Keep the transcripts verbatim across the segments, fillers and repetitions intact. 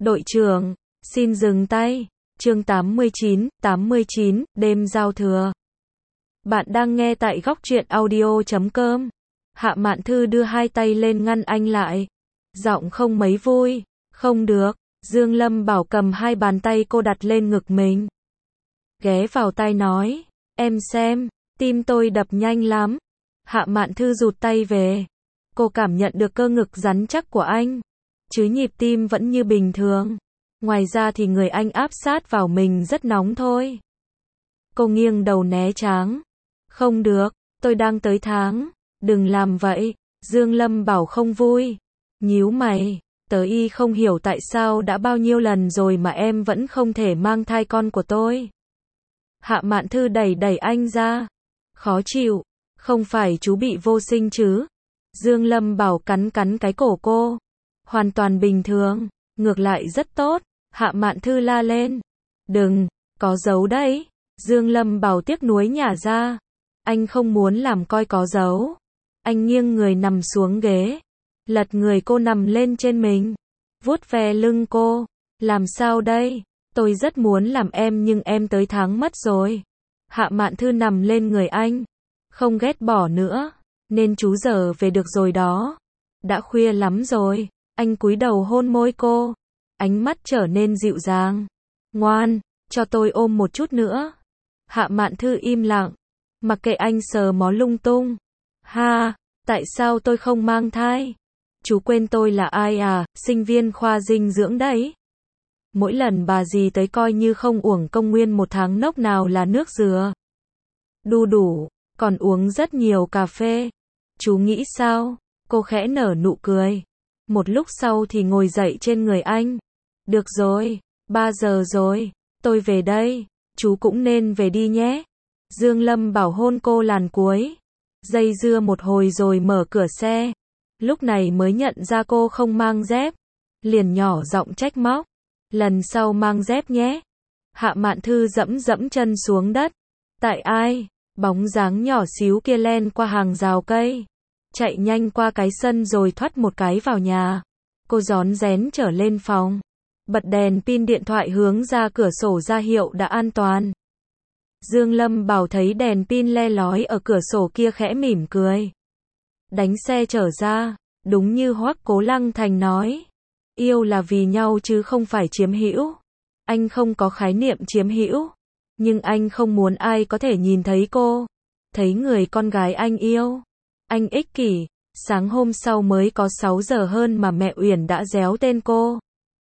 Đội trưởng, xin dừng tay. Chương tám mươi chín, tám mươi chín, đêm giao thừa. Bạn đang nghe tại góc truyện audio chấm com. Hạ Mạn Thư đưa hai tay lên ngăn anh lại. Giọng không mấy vui. Không được. Dương Lâm Bảo cầm hai bàn tay cô đặt lên ngực mình. Ghé vào tai nói. Em xem, tim tôi đập nhanh lắm. Hạ Mạn Thư rụt tay về. Cô cảm nhận được cơ ngực rắn chắc của anh. Chứ nhịp tim vẫn như bình thường. Ngoài ra thì người anh áp sát vào mình rất nóng thôi. Cô nghiêng đầu né tránh. Không được, tôi đang tới tháng. Đừng làm vậy. Dương Lâm Bảo không vui. Nhíu mày. Tớ y không hiểu tại sao đã bao nhiêu lần rồi mà em vẫn không thể mang thai con của tôi. Hạ Mạn Thư đẩy đẩy anh ra. Khó chịu. Không phải chú bị vô sinh chứ? Dương Lâm Bảo cắn cắn cái cổ cô. Hoàn toàn bình thường. Ngược lại rất tốt. Hạ Mạn Thư la lên. Đừng, có dấu đấy. Dương Lâm Bảo tiếc nuối nhả ra. Anh không muốn làm coi có dấu. Anh nghiêng người nằm xuống ghế. Lật người cô nằm lên trên mình. Vuốt ve lưng cô. Làm sao đây? Tôi rất muốn làm em nhưng em tới tháng mất rồi. Hạ Mạn Thư nằm lên người anh. Không ghét bỏ nữa. Nên chú giờ về được rồi đó. Đã khuya lắm rồi. Anh cúi đầu hôn môi cô. Ánh mắt trở nên dịu dàng. Ngoan, cho tôi ôm một chút nữa. Hạ Mạn Thư im lặng. Mặc kệ anh sờ mó lung tung. Ha, tại sao tôi không mang thai? Chú quên tôi là ai à, sinh viên khoa dinh dưỡng đấy. Mỗi lần bà dì tới coi như không uổng công nguyên một tháng nốc nào là nước dừa. Đu đủ, còn uống rất nhiều cà phê. Chú nghĩ sao? Cô khẽ nở nụ cười. Một lúc sau thì ngồi dậy trên người anh. Được rồi, ba giờ rồi, tôi về đây, chú cũng nên về đi nhé. Dương Lâm Bảo hôn cô làn cuối. Dây dưa một hồi rồi mở cửa xe. Lúc này mới nhận ra cô không mang dép. Liền nhỏ giọng trách móc. Lần sau mang dép nhé. Hạ Mạn Thư dẫm dẫm chân xuống đất. Tại ai? Bóng dáng nhỏ xíu kia len qua hàng rào cây. Chạy nhanh qua cái sân rồi thoắt một cái vào nhà. Cô rón rén trở lên phòng. Bật đèn pin điện thoại hướng ra cửa sổ ra hiệu đã an toàn. Dương Lâm Bảo thấy đèn pin le lói ở cửa sổ kia khẽ mỉm cười. Đánh xe trở ra, đúng như Hoắc Cố Lăng Thành nói. Yêu là vì nhau chứ không phải chiếm hữu. Anh không có khái niệm chiếm hữu. Nhưng anh không muốn ai có thể nhìn thấy cô. Thấy người con gái anh yêu. Anh ích kỷ. Sáng hôm sau mới có sáu giờ hơn mà mẹ Uyển đã réo tên cô.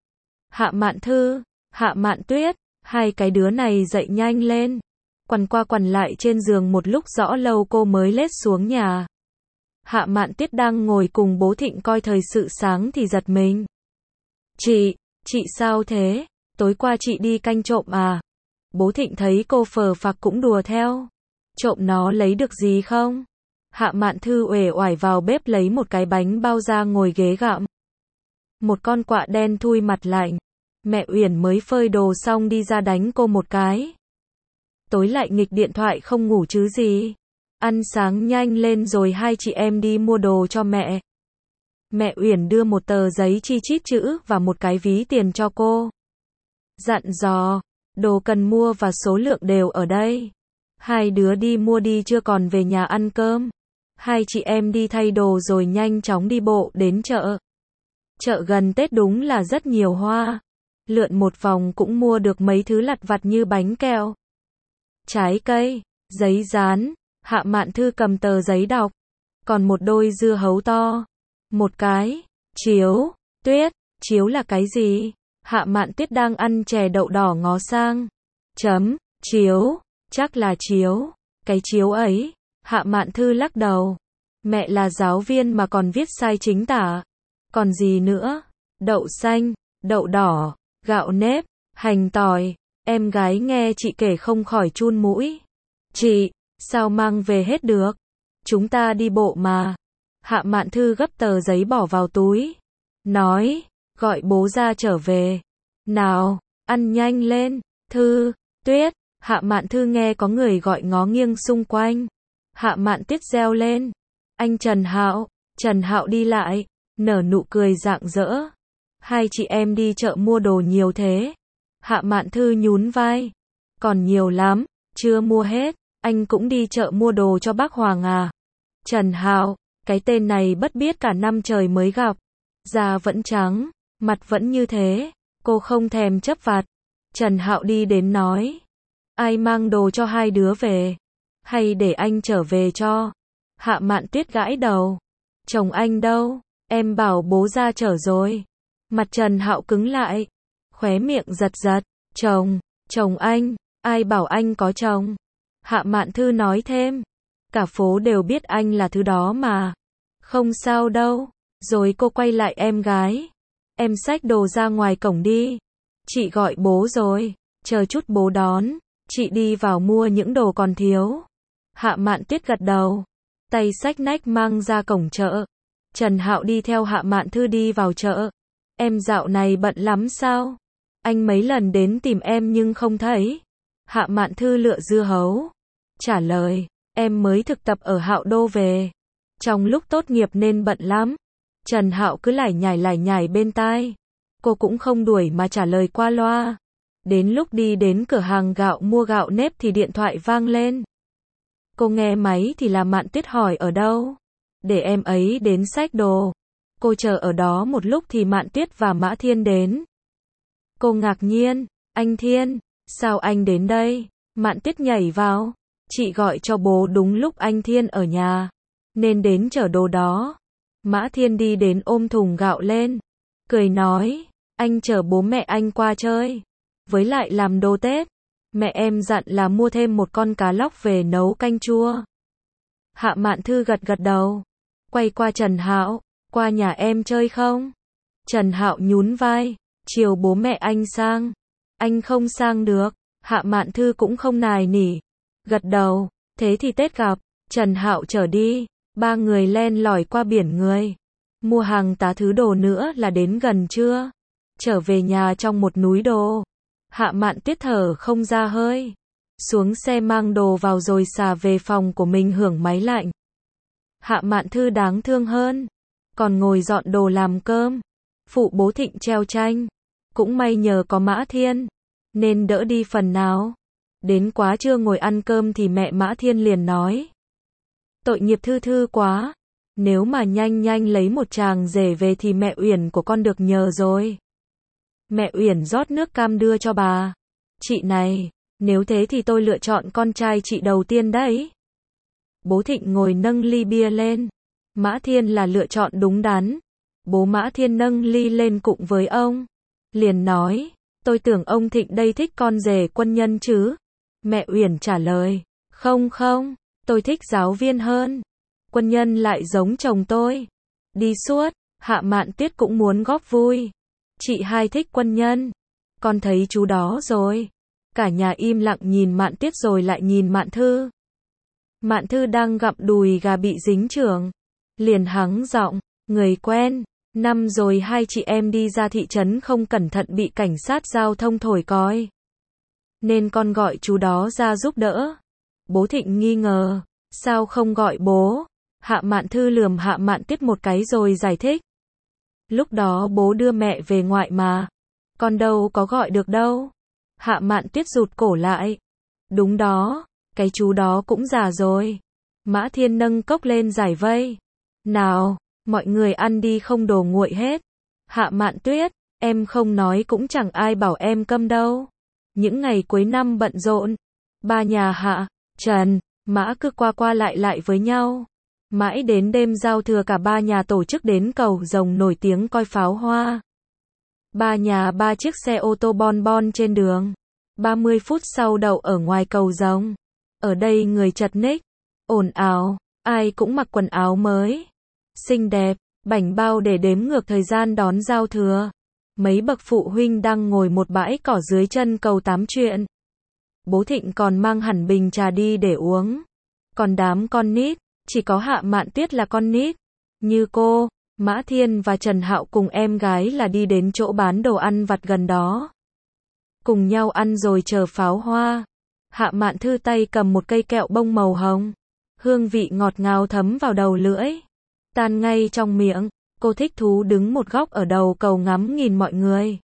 Hạ Mạn Thư, Hạ Mạn Tuyết, hai cái đứa này dậy nhanh lên. Quằn qua quằn lại trên giường một lúc rõ lâu cô mới lết xuống nhà. Hạ Mạn Tuyết đang ngồi cùng bố Thịnh coi thời sự sáng thì giật mình. Chị, chị sao thế? Tối qua chị đi canh trộm à? Bố Thịnh thấy cô phờ phạc cũng đùa theo. Trộm nó lấy được gì không? Hạ Mạn Thư uể oải vào bếp lấy một cái bánh bao ra ngồi ghế gặm. Một con quạ đen thui mặt lạnh. Mẹ Uyển mới phơi đồ xong đi ra đánh cô một cái. Tối lại nghịch điện thoại không ngủ chứ gì. Ăn sáng nhanh lên rồi hai chị em đi mua đồ cho mẹ. Mẹ Uyển đưa một tờ giấy chi chít chữ và một cái ví tiền cho cô. Dặn dò, đồ cần mua và số lượng đều ở đây. Hai đứa đi mua đi chưa còn về nhà ăn cơm. Hai chị em đi thay đồ rồi nhanh chóng đi bộ đến chợ. Chợ gần Tết đúng là rất nhiều hoa. Lượn một vòng cũng mua được mấy thứ lặt vặt như bánh kẹo, trái cây, giấy dán. Hạ Mạn Thư cầm tờ giấy đọc. Còn một đôi dưa hấu to. Một cái chiếu. Tuyết, chiếu là cái gì? Hạ Mạn Tuyết đang ăn chè đậu đỏ ngó sang. Chấm, chiếu, chắc là chiếu. Cái chiếu ấy. Hạ Mạn Thư lắc đầu. Mẹ là giáo viên mà còn viết sai chính tả. Còn gì nữa? Đậu xanh, đậu đỏ, gạo nếp, hành tỏi. Em gái nghe chị kể không khỏi chun mũi. Chị, sao mang về hết được? Chúng ta đi bộ mà. Hạ Mạn Thư gấp tờ giấy bỏ vào túi. Nói, gọi bố ra trở về. Nào, ăn nhanh lên. Thư, Tuyết. Hạ Mạn Thư nghe có người gọi ngó nghiêng xung quanh. Hạ Mạn Tuyết reo lên. Anh Trần Hạo. Trần Hạo đi lại, nở nụ cười rạng rỡ. Hai chị em đi chợ mua đồ nhiều thế. Hạ Mạn Thư nhún vai. Còn nhiều lắm, chưa mua hết. Anh cũng đi chợ mua đồ cho bác Hoàng à? Trần Hạo, cái tên này bất biết cả năm trời mới gặp. Da vẫn trắng, mặt vẫn như thế. Cô không thèm chấp vặt. Trần Hạo đi đến nói. Ai mang đồ cho hai đứa về? Hay để anh trở về cho? Hạ Mạn Tuyết gãi đầu. Chồng anh đâu? Em bảo bố ra chở rồi. Mặt Trần Hạo cứng lại. Khóe miệng giật giật. Chồng, chồng anh, ai bảo anh có chồng? Hạ Mạn Thư nói thêm. Cả phố đều biết anh là thứ đó mà. Không sao đâu. Rồi cô quay lại em gái. Em xách đồ ra ngoài cổng đi. Chị gọi bố rồi. Chờ chút bố đón. Chị đi vào mua những đồ còn thiếu. Hạ Mạn Tuyết gật đầu. Tay xách nách mang ra cổng chợ. Trần Hạo đi theo Hạ Mạn Thư đi vào chợ. Em dạo này bận lắm sao? Anh mấy lần đến tìm em nhưng không thấy. Hạ Mạn Thư lựa dưa hấu. Trả lời, em mới thực tập ở Hạo Đô về. Trong lúc tốt nghiệp nên bận lắm. Trần Hạo cứ lải nhải lải nhải bên tai. Cô cũng không đuổi mà trả lời qua loa. Đến lúc đi đến cửa hàng gạo mua gạo nếp thì điện thoại vang lên. Cô nghe máy thì là Mạn Tuyết hỏi ở đâu. Để em ấy đến xách đồ. Cô chờ ở đó một lúc thì Mạn Tuyết và Mã Thiên đến. Cô ngạc nhiên, anh Thiên, sao anh đến đây? Mạn Tuyết nhảy vào. Chị gọi cho bố đúng lúc anh Thiên ở nhà, nên đến chở đồ đó. Mã Thiên đi đến ôm thùng gạo lên. Cười nói, anh chở bố mẹ anh qua chơi. Với lại làm đồ Tết. Mẹ em dặn là mua thêm một con cá lóc về nấu canh chua. Hạ Mạn Thư gật gật đầu. Quay qua Trần Hạo, qua nhà em chơi không? Trần Hạo nhún vai, chiều bố mẹ anh sang. Anh không sang được. Hạ Mạn Thư cũng không nài nỉ. Gật đầu, thế thì Tết gặp. Trần Hạo chở đi. Ba người len lỏi qua biển người. Mua hàng tá thứ đồ nữa là đến gần trưa. Trở về nhà trong một núi đồ. Hạ Mạn Tuyết thở không ra hơi. Xuống xe mang đồ vào rồi xà về phòng của mình hưởng máy lạnh. Hạ Mạn Thư đáng thương hơn. Còn ngồi dọn đồ làm cơm. Phụ bố Thịnh treo tranh. Cũng may nhờ có Mã Thiên. Nên đỡ đi phần nào. Đến quá trưa ngồi ăn cơm thì mẹ Mã Thiên liền nói. Tội nghiệp Thư Thư quá. Nếu mà nhanh nhanh lấy một chàng rể về thì mẹ Uyển của con được nhờ rồi. Mẹ Uyển rót nước cam đưa cho bà. Chị này, nếu thế thì tôi lựa chọn con trai chị đầu tiên đấy. Bố Thịnh ngồi nâng ly bia lên. Mã Thiên là lựa chọn đúng đắn. Bố Mã Thiên nâng ly lên cụng với ông. Liền nói, tôi tưởng ông Thịnh đây thích con rể quân nhân chứ. Mẹ Uyển trả lời, không không, tôi thích giáo viên hơn. Quân nhân lại giống chồng tôi. Đi suốt, Hạ Mạn Tuyết cũng muốn góp vui. Chị hai thích quân nhân. Con thấy chú đó rồi. Cả nhà im lặng nhìn Mạn Tuyết rồi lại nhìn Mạn Thư. Mạn Thư đang gặm đùi gà bị dính chưởng. Liền hắng giọng, người quen. Năm rồi hai chị em đi ra thị trấn không cẩn thận bị cảnh sát giao thông thổi còi. Nên con gọi chú đó ra giúp đỡ. Bố Thịnh nghi ngờ. Sao không gọi bố? Hạ Mạn Thư lườm Hạ Mạn Tuyết một cái rồi giải thích. Lúc đó bố đưa mẹ về ngoại mà. Con đâu có gọi được đâu. Hạ Mạn Tuyết rụt cổ lại. Đúng đó, cái chú đó cũng già rồi. Mã Thiên nâng cốc lên giải vây. Nào, mọi người ăn đi không đồ nguội hết. Hạ Mạn Tuyết, em không nói cũng chẳng ai bảo em câm đâu. Những ngày cuối năm bận rộn. Ba nhà Hạ, Trần, Mã cứ qua qua lại lại với nhau. Mãi đến đêm giao thừa cả ba nhà tổ chức đến cầu Rồng nổi tiếng coi pháo hoa. Ba nhà ba chiếc xe ô tô bon bon trên đường. ba mươi phút sau đậu ở ngoài cầu Rồng. Ở đây người chật ních, ồn ào, ai cũng mặc quần áo mới, xinh đẹp, bảnh bao để đếm ngược thời gian đón giao thừa. Mấy bậc phụ huynh đang ngồi một bãi cỏ dưới chân cầu tám chuyện. Bố Thịnh còn mang hẳn bình trà đi để uống. Còn đám con nít, chỉ có Hạ Mạn Tuyết là con nít. Như cô, Mã Thiên và Trần Hạo cùng em gái là đi đến chỗ bán đồ ăn vặt gần đó. Cùng nhau ăn rồi chờ pháo hoa. Hạ Mạn Thư tay cầm một cây kẹo bông màu hồng. Hương vị ngọt ngào thấm vào đầu lưỡi. Tan ngay trong miệng. Cô thích thú đứng một góc ở đầu cầu ngắm nhìn mọi người.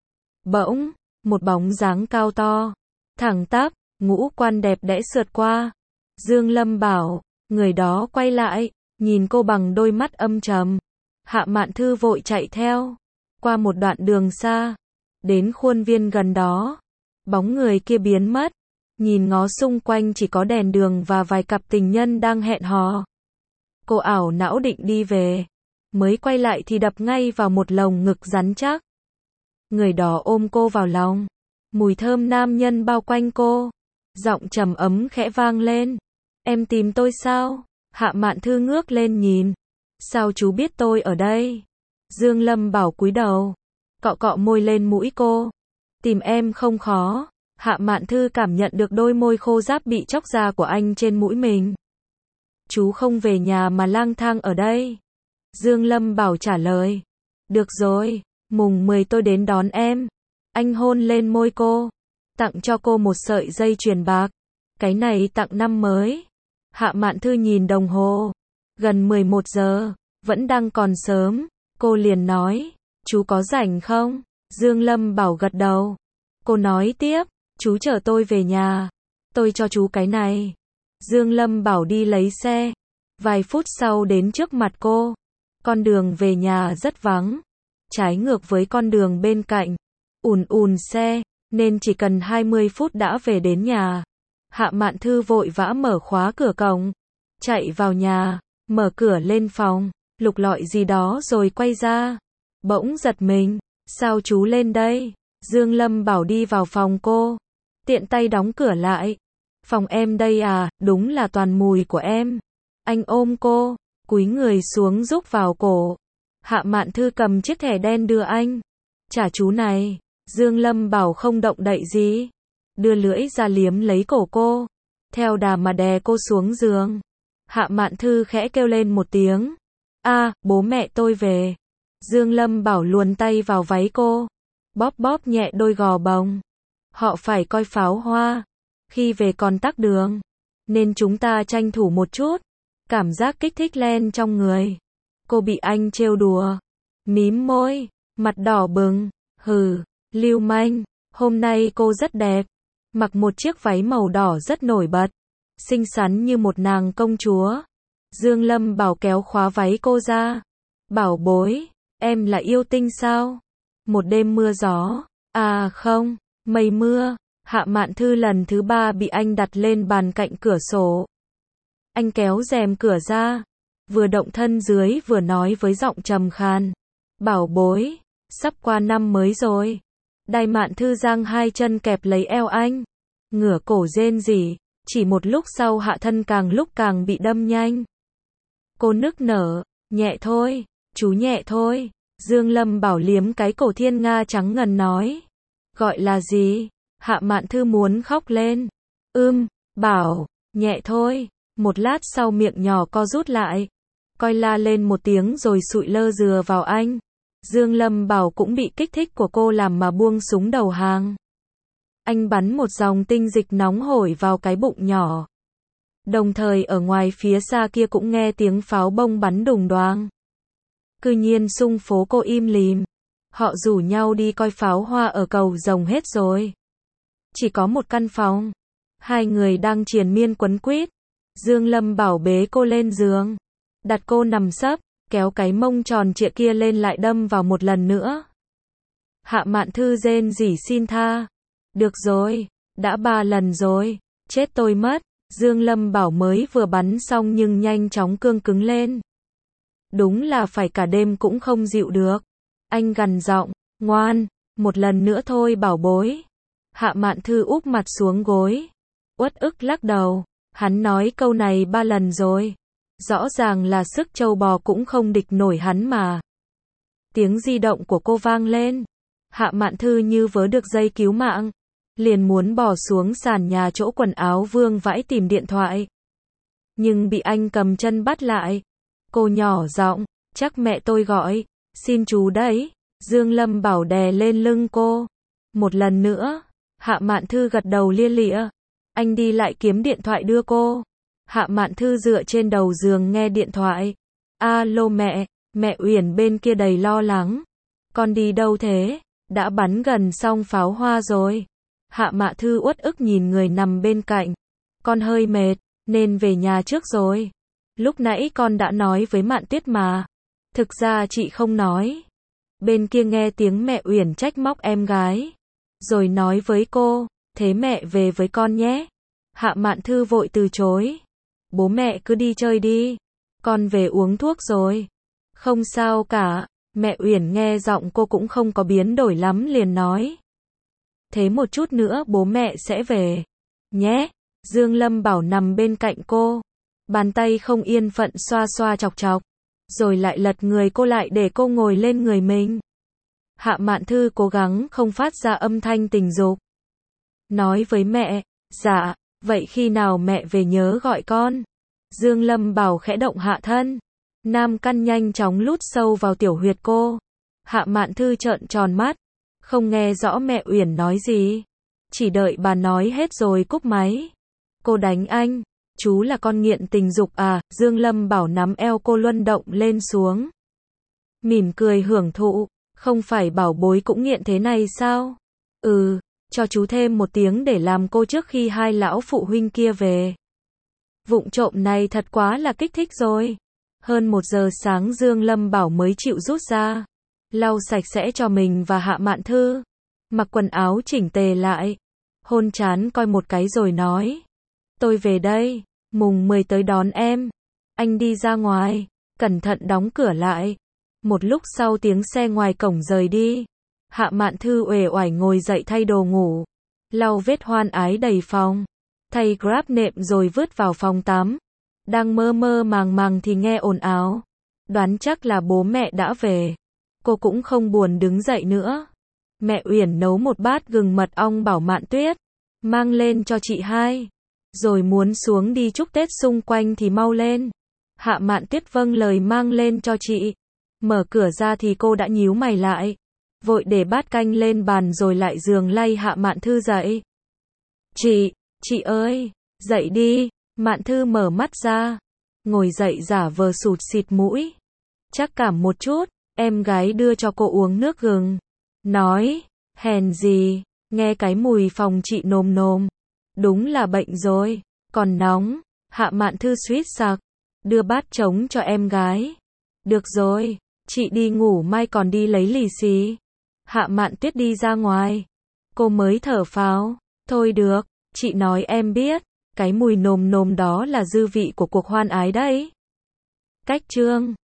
Bỗng, một bóng dáng cao to, thẳng tắp, ngũ quan đẹp đẽ sượt qua. Dương Lâm bảo, người đó quay lại, nhìn cô bằng đôi mắt âm trầm. Hạ Mạn Thư vội chạy theo, qua một đoạn đường xa, đến khuôn viên gần đó. Bóng người kia biến mất, nhìn ngó xung quanh chỉ có đèn đường và vài cặp tình nhân đang hẹn hò. Cô ảo não định đi về, mới quay lại thì đập ngay vào một lồng ngực rắn chắc. Người đó ôm cô vào lòng, mùi thơm nam nhân bao quanh cô, giọng trầm ấm khẽ vang lên. Em tìm tôi sao? Hạ Mạn Thư ngước lên nhìn. Sao chú biết tôi ở đây? Dương Lâm bảo cúi đầu, cọ cọ môi lên mũi cô. Tìm em không khó. Hạ Mạn Thư cảm nhận được đôi môi khô ráp bị chóc ra của anh trên mũi mình. Chú không về nhà mà lang thang ở đây. Dương Lâm bảo trả lời. Được rồi, mùng mười tôi đến đón em. Anh hôn lên môi cô, tặng cho cô một sợi dây chuyền bạc. Cái này tặng năm mới. Hạ Mạn Thư nhìn đồng hồ, gần mười một giờ, vẫn đang còn sớm. Cô liền nói, chú có rảnh không? Dương Lâm bảo gật đầu. Cô nói tiếp, chú chở tôi về nhà, tôi cho chú cái này. Dương Lâm bảo đi lấy xe. Vài phút sau đến trước mặt cô. Con đường về nhà rất vắng, trái ngược với con đường bên cạnh, ùn ùn xe, nên chỉ cần hai mươi phút đã về đến nhà. Hạ Mạn Thư vội vã mở khóa cửa cổng, chạy vào nhà, mở cửa lên phòng, lục lọi gì đó rồi quay ra. Bỗng giật mình, sao chú lên đây? Dương Lâm bảo đi vào phòng cô, tiện tay đóng cửa lại. Phòng em đây à, đúng là toàn mùi của em. Anh ôm cô, cúi người xuống rúc vào cổ. Hạ Mạn Thư cầm chiếc thẻ đen đưa anh. Trả chú này. Dương Lâm bảo không động đậy gì. Đưa lưỡi ra liếm lấy cổ cô, theo đà mà đè cô xuống giường. Hạ Mạn Thư khẽ kêu lên một tiếng. A, à, bố mẹ tôi về. Dương Lâm bảo luồn tay vào váy cô, bóp bóp nhẹ đôi gò bồng. Họ phải coi pháo hoa, khi về còn tắc đường, nên chúng ta tranh thủ một chút. Cảm giác kích thích len trong người. Cô bị anh trêu đùa, mím môi, mặt đỏ bừng. Hừ, lưu manh, hôm nay cô rất đẹp. Mặc một chiếc váy màu đỏ rất nổi bật, xinh xắn như một nàng công chúa. Dương Lâm bảo kéo khóa váy cô ra. Bảo bối, em là yêu tinh sao? Một đêm mưa gió. À không, mây mưa. Hạ Mạn Thư lần thứ ba bị anh đặt lên bàn cạnh cửa sổ. Anh kéo rèm cửa ra, vừa động thân dưới vừa nói với giọng trầm khàn. Bảo bối, sắp qua năm mới rồi. Đai Mạn Thư giang hai chân kẹp lấy eo anh, ngửa cổ rên rỉ. Chỉ một lúc sau hạ thân càng lúc càng bị đâm nhanh. Cô nức nở, nhẹ thôi, chú nhẹ thôi. Dương Lâm bảo liếm cái cổ thiên nga trắng ngần nói. Gọi là gì? Hạ Mạn Thư muốn khóc lên. Ưm, bảo, nhẹ thôi. Một lát sau miệng nhỏ co rút lại, coi la lên một tiếng rồi sụi lơ dừa vào anh. Dương Lâm bảo cũng bị kích thích của cô làm mà buông súng đầu hàng. Anh bắn một dòng tinh dịch nóng hổi vào cái bụng nhỏ. Đồng thời ở ngoài phía xa kia cũng nghe tiếng pháo bông bắn đùng đoàng. Cư nhiên xung phố cô im lìm. Họ rủ nhau đi coi pháo hoa ở cầu Rồng hết rồi. Chỉ có một căn phòng. Hai người đang triền miên quấn quýt. Dương Lâm bảo bế cô lên giường, đặt cô nằm sấp, kéo cái mông tròn trịa kia lên lại đâm vào một lần nữa. Hạ Mạn Thư rên rỉ xin tha. Được rồi, đã ba lần rồi, chết tôi mất. Dương Lâm bảo mới vừa bắn xong nhưng nhanh chóng cương cứng lên. Đúng là phải cả đêm cũng không dịu được. Anh gằn giọng, ngoan, một lần nữa thôi bảo bối. Hạ Mạn Thư úp mặt xuống gối, uất ức lắc đầu. Hắn nói câu này ba lần rồi. Rõ ràng là sức trâu bò cũng không địch nổi hắn mà. Tiếng di động của cô vang lên. Hạ Mạn Thư như vớ được dây cứu mạng, liền muốn bỏ xuống sàn nhà chỗ quần áo vương vãi tìm điện thoại. Nhưng bị anh cầm chân bắt lại. Cô nhỏ giọng, chắc mẹ tôi gọi, xin chú đấy. Dương Lâm bảo đè lên lưng cô. Một lần nữa. Hạ Mạn Thư gật đầu lia lịa. Anh đi lại kiếm điện thoại đưa cô. Hạ Mạn Thư dựa trên đầu giường nghe điện thoại. Alo mẹ, Mẹ Uyển bên kia đầy lo lắng. Con đi đâu thế? Đã bắn gần xong pháo hoa rồi. Hạ Mạn Thư uất ức nhìn người nằm bên cạnh. Con hơi mệt, nên về nhà trước rồi. Lúc nãy con đã nói với Mạn Tuyết mà. Thực ra chị không nói. Bên kia nghe tiếng mẹ Uyển trách móc em gái. Rồi nói với cô, thế mẹ về với con nhé. Hạ Mạn Thư vội từ chối. Bố mẹ cứ đi chơi đi. Con về uống thuốc rồi. Không sao cả. Mẹ Uyển nghe giọng cô cũng không có biến đổi lắm liền nói. Thế một chút nữa bố mẹ sẽ về. Nhé. Dương Lâm Bảo nằm bên cạnh cô. Bàn tay không yên phận xoa xoa chọc chọc. Rồi lại lật người cô lại để cô ngồi lên người mình. Hạ Mạn Thư cố gắng không phát ra âm thanh tình dục. Nói với mẹ, dạ, vậy khi nào mẹ về nhớ gọi con. Dương Lâm Bảo khẽ động hạ thân. Nam căn nhanh chóng lút sâu vào tiểu huyệt cô. Hạ Mạn Thư trợn tròn mắt. Không nghe rõ mẹ Uyển nói gì. Chỉ đợi bà nói hết rồi cúp máy. Cô đánh anh. Chú là con nghiện tình dục à? Dương Lâm Bảo nắm eo cô luân động lên xuống. Mỉm cười hưởng thụ. Không phải bảo bối cũng nghiện thế này sao? Ừ, cho chú thêm một tiếng để làm cô trước khi hai lão phụ huynh kia về. Vụng trộm này thật quá là kích thích rồi. Hơn một giờ sáng Dương Lâm Bảo mới chịu rút ra. Lau sạch sẽ cho mình và Hạ Mạn Thư. Mặc quần áo chỉnh tề lại. Hôn trán coi một cái rồi nói. Tôi về đây, mùng mười tới đón em. Anh đi ra ngoài, cẩn thận đóng cửa lại. Một lúc sau tiếng xe ngoài cổng rời đi. Hạ Mạn Thư uể oải ngồi dậy thay đồ ngủ. Lau vết hoan ái đầy phòng. Thay grab nệm rồi vứt vào phòng tắm. Đang mơ mơ màng màng thì nghe ồn ào. Đoán chắc là bố mẹ đã về. Cô cũng không buồn đứng dậy nữa. Mẹ Uyển nấu một bát gừng mật ong bảo Mạn Tuyết. Mang lên cho chị hai. Rồi muốn xuống đi chúc Tết xung quanh thì mau lên. Hạ Mạn Tuyết vâng lời mang lên cho chị. Mở cửa ra thì cô đã nhíu mày lại. Vội để bát canh lên bàn rồi lại giường lay Hạ Mạn Thư dậy. Chị, chị ơi, dậy đi. Mạn Thư mở mắt ra. Ngồi dậy giả vờ sụt xịt mũi. Chắc cảm một chút, em gái đưa cho cô uống nước gừng. Nói, hèn gì, nghe cái mùi phòng chị nồm nồm. Đúng là bệnh rồi, còn nóng. Hạ Mạn Thư suýt sặc. Đưa bát trống cho em gái. Được rồi, chị đi ngủ mai còn đi lấy lì xì. Hạ Mạn Tuyết đi ra ngoài. Cô mới thở phào. Thôi được, chị nói em biết. Cái mùi nồm nồm đó là dư vị của cuộc hoan ái đấy. Cách chương